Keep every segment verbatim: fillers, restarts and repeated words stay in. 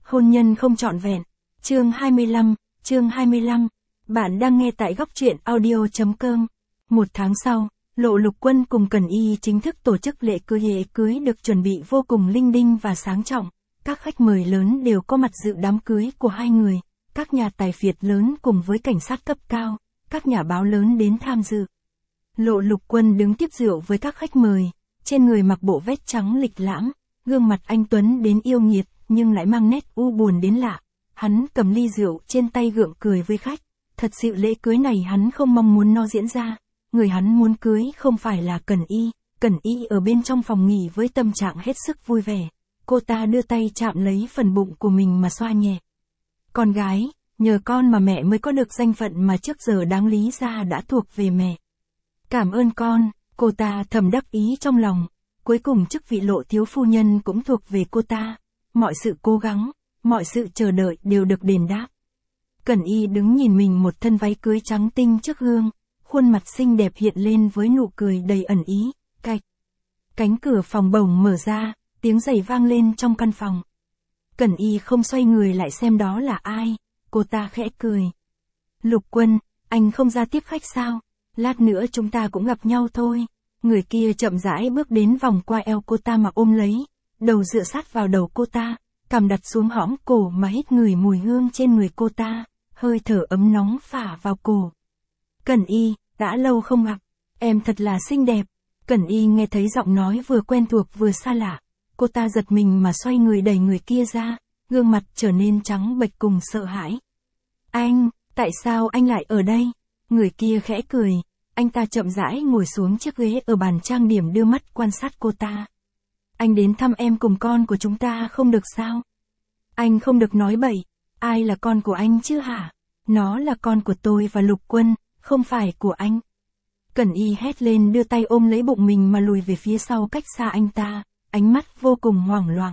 Hôn nhân không trọn vẹn. Chương hai mươi lăm, chương hai mươi lăm. Bạn đang nghe tại góc truyện audio chấm com. Một tháng sau, Lộ Lục Quân cùng Cẩn Y chính thức tổ chức lễ cưới. Lễ cưới được chuẩn bị vô cùng linh đinh và sang trọng. Các khách mời lớn đều có mặt dự đám cưới của hai người. Các nhà tài phiệt lớn cùng với cảnh sát cấp cao, các nhà báo lớn đến tham dự. Lộ Lục Quân đứng tiếp rượu với các khách mời, trên người mặc bộ vest trắng lịch lãm, gương mặt anh tuấn đến yêu nghiệt, nhưng lại mang nét u buồn đến lạ. Hắn cầm ly rượu trên tay gượng cười với khách. Thật sự lễ cưới này hắn không mong muốn nó diễn ra. Người hắn muốn cưới không phải là Cẩn Y. Cẩn Y ở bên trong phòng nghỉ với tâm trạng hết sức vui vẻ. Cô ta đưa tay chạm lấy phần bụng của mình mà xoa nhẹ. Con gái, nhờ con mà mẹ mới có được danh phận mà trước giờ đáng lý ra đã thuộc về mẹ. Cảm ơn con, cô ta thầm đắc ý trong lòng. Cuối cùng chức vị Lộ thiếu phu nhân cũng thuộc về cô ta. Mọi sự cố gắng, mọi sự chờ đợi đều được đền đáp. Cẩn Y đứng nhìn mình một thân váy cưới trắng tinh trước gương, khuôn mặt xinh đẹp hiện lên với nụ cười đầy ẩn ý. Cạch. Cánh cửa phòng bồng mở ra, tiếng giày vang lên trong căn phòng. Cẩn Y không xoay người lại xem đó là ai, cô ta khẽ cười. Lục Quân, anh không ra tiếp khách sao? Lát nữa chúng ta cũng gặp nhau thôi. Người kia chậm rãi bước đến vòng qua eo cô ta mà ôm lấy, đầu dựa sát vào đầu cô ta, cằm đặt xuống hõm cổ mà hít ngửi mùi hương trên người cô ta, hơi thở ấm nóng phả vào cổ. Cẩn Y, đã lâu không gặp, em thật là xinh đẹp. Cẩn Y nghe thấy giọng nói vừa quen thuộc vừa xa lạ, cô ta giật mình mà xoay người đẩy người kia ra, gương mặt trở nên trắng bệch cùng sợ hãi. Anh, tại sao anh lại ở đây? Người kia khẽ cười, anh ta chậm rãi ngồi xuống chiếc ghế ở bàn trang điểm đưa mắt quan sát cô ta. Anh đến thăm em cùng con của chúng ta không được sao? Anh không được nói bậy, ai là con của anh chứ hả? Nó là con của tôi và Lục Quân, không phải của anh. Cẩn Y hét lên đưa tay ôm lấy bụng mình mà lùi về phía sau cách xa anh ta, ánh mắt vô cùng hoảng loạn.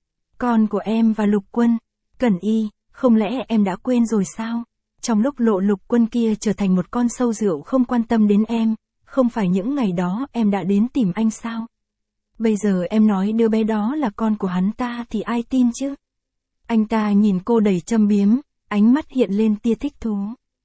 Con của em và Lục Quân, Cẩn Y, không lẽ em đã quên rồi sao? Trong lúc Lộ Lục Quân kia trở thành một con sâu rượu không quan tâm đến em, không phải những ngày đó em đã đến tìm anh sao? Bây giờ em nói đứa bé đó là con của hắn ta thì ai tin chứ? Anh ta nhìn cô đầy châm biếm, ánh mắt hiện lên tia thích thú.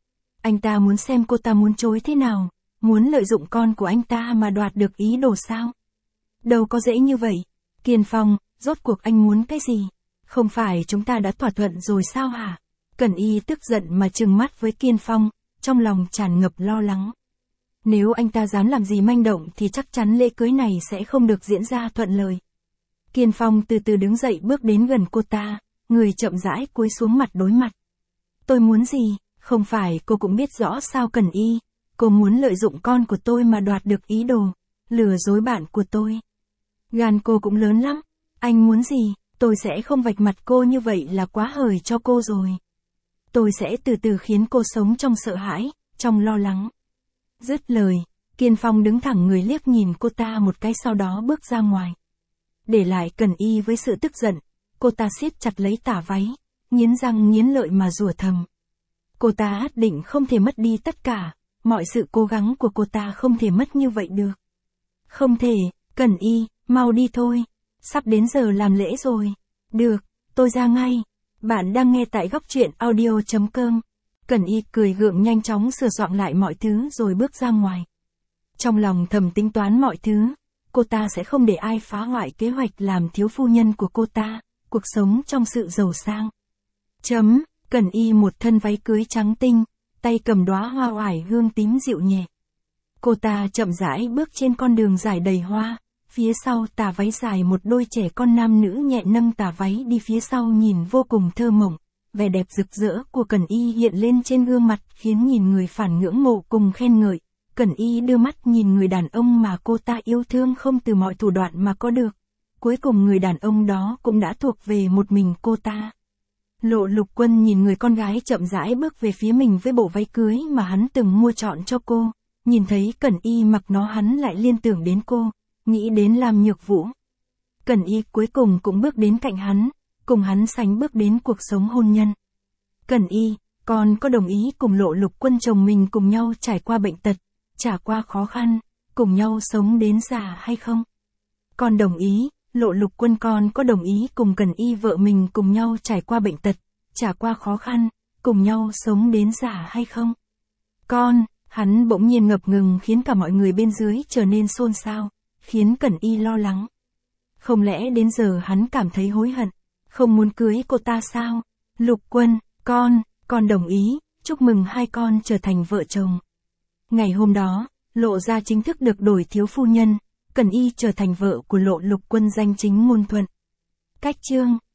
Anh ta muốn xem cô ta muốn chối thế nào, muốn lợi dụng con của anh ta mà đoạt được ý đồ sao? Đâu có dễ như vậy. Kiên Phong, rốt cuộc anh muốn cái gì? Không phải chúng ta đã thỏa thuận rồi sao hả? Cẩn Y tức giận mà trừng mắt với Kiên Phong, trong lòng tràn ngập lo lắng. Nếu anh ta dám làm gì manh động thì chắc chắn lễ cưới này sẽ không được diễn ra thuận lợi. Kiên Phong từ từ đứng dậy bước đến gần cô ta, người chậm rãi cúi xuống mặt đối mặt. Tôi muốn gì? Không phải cô cũng biết rõ sao Cẩn Y, cô muốn lợi dụng con của tôi mà đoạt được ý đồ, lừa dối bạn của tôi. Gan cô cũng lớn lắm, anh muốn gì? Tôi sẽ không vạch mặt cô như vậy là quá hời cho cô rồi. Tôi sẽ từ từ khiến cô sống trong sợ hãi, trong lo lắng. Dứt lời, Kiên Phong đứng thẳng người liếc nhìn cô ta một cái sau đó bước ra ngoài. Để lại Cẩn Y với sự tức giận, cô ta siết chặt lấy tà váy, nghiến răng nghiến lợi mà rủa thầm. Cô ta định không thể mất đi tất cả, mọi sự cố gắng của cô ta không thể mất như vậy được. Không thể, Cẩn Y, mau đi thôi, sắp đến giờ làm lễ rồi. Được, tôi ra ngay. Bạn đang nghe tại góc truyện audio chấm com. Cẩn Y cười gượng nhanh chóng sửa soạn lại mọi thứ rồi bước ra ngoài. Trong lòng thầm tính toán mọi thứ, cô ta sẽ không để ai phá hoại kế hoạch làm thiếu phu nhân của cô ta, cuộc sống trong sự giàu sang. Chấm, Cẩn Y một thân váy cưới trắng tinh, tay cầm đóa hoa oải hương tím dịu nhẹ. Cô ta chậm rãi bước trên con đường dài đầy hoa, phía sau tà váy dài một đôi trẻ con nam nữ nhẹ nâng tà váy đi phía sau nhìn vô cùng thơ mộng. Vẻ đẹp rực rỡ của Cẩn Y hiện lên trên gương mặt khiến nhìn người phản ngưỡng mộ cùng khen ngợi. Cẩn Y đưa mắt nhìn người đàn ông mà cô ta yêu thương không từ mọi thủ đoạn mà có được. Cuối cùng người đàn ông đó cũng đã thuộc về một mình cô ta. Lộ Lục Quân nhìn người con gái chậm rãi bước về phía mình với bộ váy cưới mà hắn từng mua chọn cho cô. Nhìn thấy Cẩn Y mặc nó hắn lại liên tưởng đến cô, nghĩ đến Lam Nhược Vũ. Cẩn Y cuối cùng cũng bước đến cạnh hắn, cùng hắn sánh bước đến cuộc sống hôn nhân. Cẩn Y, con có đồng ý cùng Lộ Lục Quân chồng mình cùng nhau trải qua bệnh tật, trải qua khó khăn, cùng nhau sống đến già hay không? Con đồng ý, Lộ Lục Quân con có đồng ý cùng Cẩn Y vợ mình cùng nhau trải qua bệnh tật, trải qua khó khăn, cùng nhau sống đến già hay không? Con, hắn bỗng nhiên ngập ngừng khiến cả mọi người bên dưới trở nên xôn xao, khiến Cẩn Y lo lắng. Không lẽ đến giờ hắn cảm thấy hối hận, không muốn cưới cô ta sao? Lục Quân, con, con đồng ý, chúc mừng hai con trở thành vợ chồng. Ngày hôm đó, Lộ gia chính thức được đổi thiếu phu nhân, Cẩn Y trở thành vợ của Lộ Lục Quân danh chính ngôn thuận. Cách chương